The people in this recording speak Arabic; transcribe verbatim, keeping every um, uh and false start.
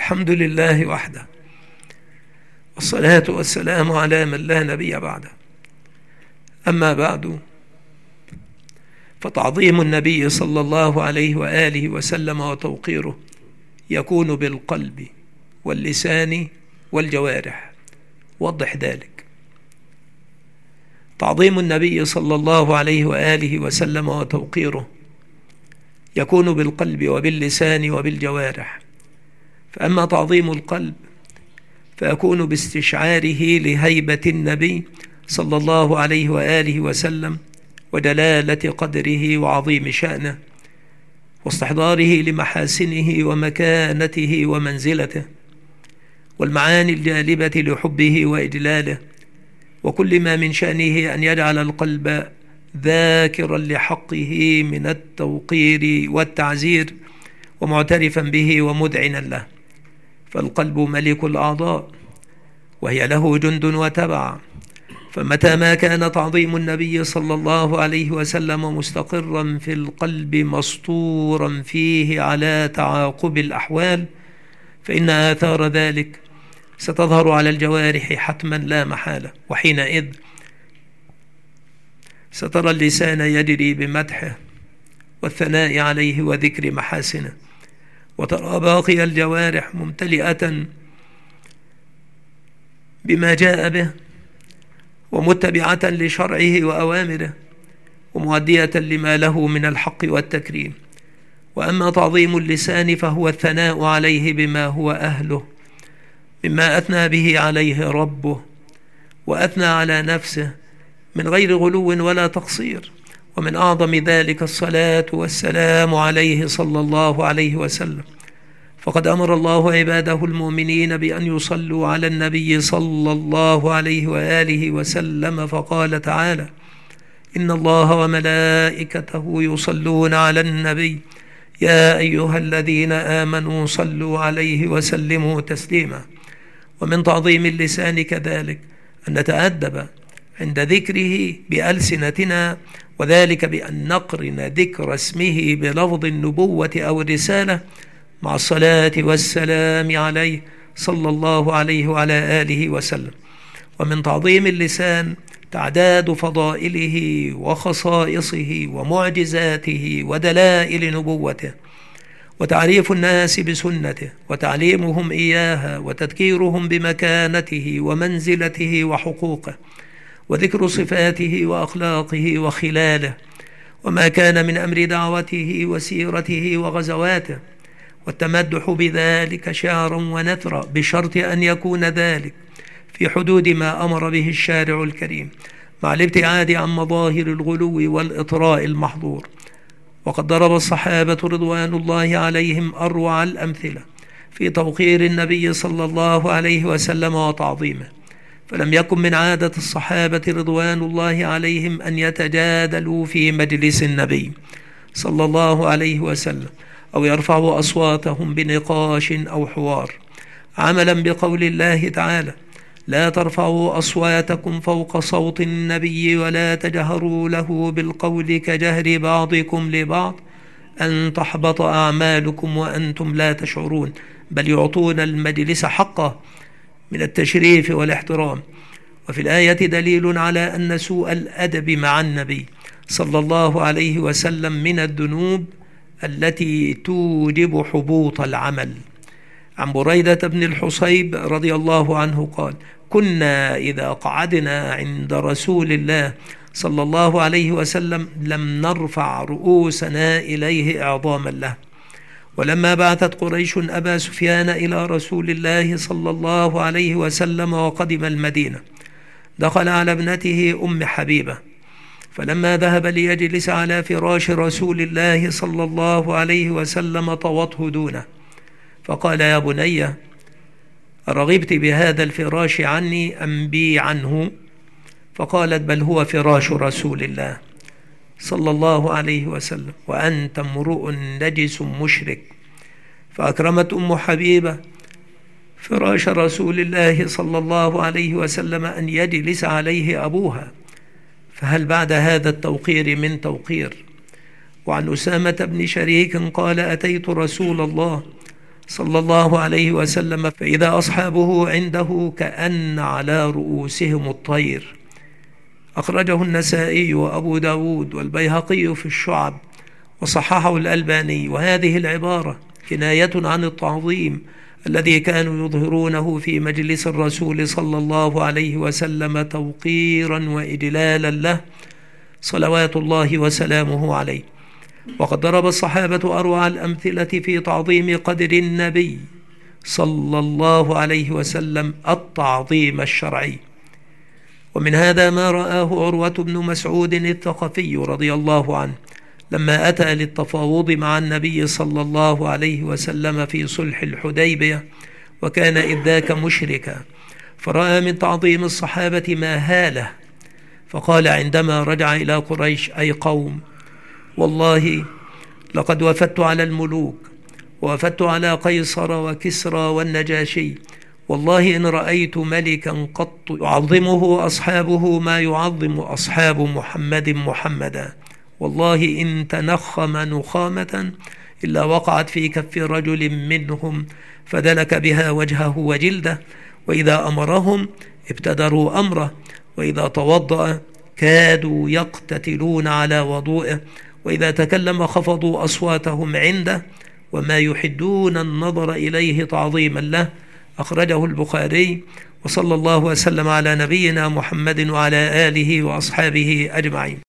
الحمد لله وحده، والصلاة والسلام على من لا نبي بعده. أما بعد، فتعظيم النبي صلى الله عليه وآله وسلم وتوقيره يكون بالقلب واللسان والجوارح. وضح ذلك. تعظيم النبي صلى الله عليه وآله وسلم وتوقيره يكون بالقلب وباللسان وبالجوارح. فأما تعظيم القلب فيكون باستشعاره لهيبة النبي صلى الله عليه وآله وسلم ودلالة قدره وعظيم شأنه، واستحضاره لمحاسنه ومكانته ومنزلته، والمعاني الجالبة لحبه وإجلاله، وكل ما من شأنه أن يجعل القلب ذاكرا لحقه من التوقير والتعزير، ومعترفا به ومذعنا له. فالقلب ملك الأعضاء، وهي له جند وتبع. فمتى ما كان تعظيم النبي صلى الله عليه وسلم مستقرا في القلب مسطورا فيه على تعاقب الأحوال، فإن آثار ذلك ستظهر على الجوارح حتما لا محالة. وحينئذ سترى اللسان يجري بمدحه والثناء عليه وذكر محاسنه، وترى باقي الجوارح ممتلئة بما جاء به، ومتبعة لشرعه وأوامره، ومؤدية لما له من الحق والتكريم. وأما تعظيم اللسان فهو الثناء عليه بما هو أهله مما أثنى به عليه ربه، وأثنى على نفسه من غير غلو ولا تقصير. ومن أعظم ذلك الصلاة والسلام عليه صلى الله عليه وسلم، فقد أمر الله عباده المؤمنين بأن يصلوا على النبي صلى الله عليه وآله وسلم، فقال تعالى: إن الله وملائكته يصلون على النبي يا أيها الذين آمنوا صلوا عليه وسلموا تسليما. ومن تعظيم اللسان كذلك أن نتأدب عند ذكره بألسنتنا، وذلك بأن نقرن ذكر اسمه بلفظ النبوة أو الرسالة مع الصلاة والسلام عليه صلى الله عليه وعلى آله وسلم. ومن تعظيم اللسان تعداد فضائله وخصائصه ومعجزاته ودلائل نبوته، وتعريف الناس بسنته، وتعليمهم إياها، وتذكيرهم بمكانته ومنزلته وحقوقه، وذكر صفاته وأخلاقه وخلاله، وما كان من أمر دعوته وسيرته وغزواته، والتمدح بذلك شعرا ونثرا، بشرط أن يكون ذلك في حدود ما أمر به الشارع الكريم، مع الابتعاد عن مظاهر الغلو والإطراء المحظور. وقد ضرب الصحابة رضوان الله عليهم أروع الأمثلة في توقير النبي صلى الله عليه وسلم وتعظيمه. فلم يكن من عادة الصحابة رضوان الله عليهم أن يتجادلوا في مجلس النبي صلى الله عليه وسلم، أو يرفعوا أصواتهم بنقاش أو حوار، عملا بقول الله تعالى: لا ترفعوا أصواتكم فوق صوت النبي ولا تجهروا له بالقول كجهر بعضكم لبعض أن تحبط أعمالكم وأنتم لا تشعرون، بل يعطون المجلس حقه من التشريف والاحترام. وفي الآية دليل على أن سوء الأدب مع النبي صلى الله عليه وسلم من الذنوب التي توجب حبوط العمل. عن بريدة بن الحصيب رضي الله عنه قال: كنا إذا قعدنا عند رسول الله صلى الله عليه وسلم لم نرفع رؤوسنا إليه إعظاما له. ولما بعثت قريش أبا سفيان إلى رسول الله صلى الله عليه وسلم وقدم المدينة، دخل على ابنته أم حبيبة، فلما ذهب ليجلس على فراش رسول الله صلى الله عليه وسلم طوته دونه، فقال: يا بني، أرغبت بهذا الفراش عني أم بي عنه؟ فقالت: بل هو فراش رسول الله صلى الله عليه وسلم، وأنت امرؤ نجس مشرك. فأكرمت أم حبيبة فراش رسول الله صلى الله عليه وسلم أن يجلس عليه أبوها، فهل بعد هذا التوقير من توقير؟ وعن أسامة بن شريك قال: أتيت رسول الله صلى الله عليه وسلم، فإذا أصحابه عنده كأن على رؤوسهم الطير. أخرجه النسائي وأبو داود والبيهقي في الشعب، وصححه الألباني. وهذه العبارة كناية عن التعظيم الذي كانوا يظهرونه في مجلس الرسول صلى الله عليه وسلم توقيرا وإجلالا له صلوات الله وسلامه عليه. وقد ضرب الصحابة أروع الأمثلة في تعظيم قدر النبي صلى الله عليه وسلم التعظيم الشرعي. ومن هذا ما رآه عروة بن مسعود الثقفي رضي الله عنه لما أتى للتفاوض مع النبي صلى الله عليه وسلم في صلح الحديبية، وكان إذ ذاك مشركا، فرأى من تعظيم الصحابة ما هاله، فقال عندما رجع إلى قريش: أي قوم، والله لقد وفدت على الملوك، ووفدت على قيصر وكسرى والنجاشي، والله إن رأيت ملكا قط يعظمه أصحابه ما يعظم أصحاب محمد محمدا، والله إن تنخم نخامة إلا وقعت في كف رجل منهم فدلك بها وجهه وجلده، وإذا أمرهم ابتدروا أمره، وإذا توضأ كادوا يقتتلون على وضوئه، وإذا تكلم خفضوا أصواتهم عنده، وما يحدون النظر إليه تعظيما له. أخرجه البخاري. وصلى الله وسلم على نبينا محمد وعلى آله وأصحابه أجمعين.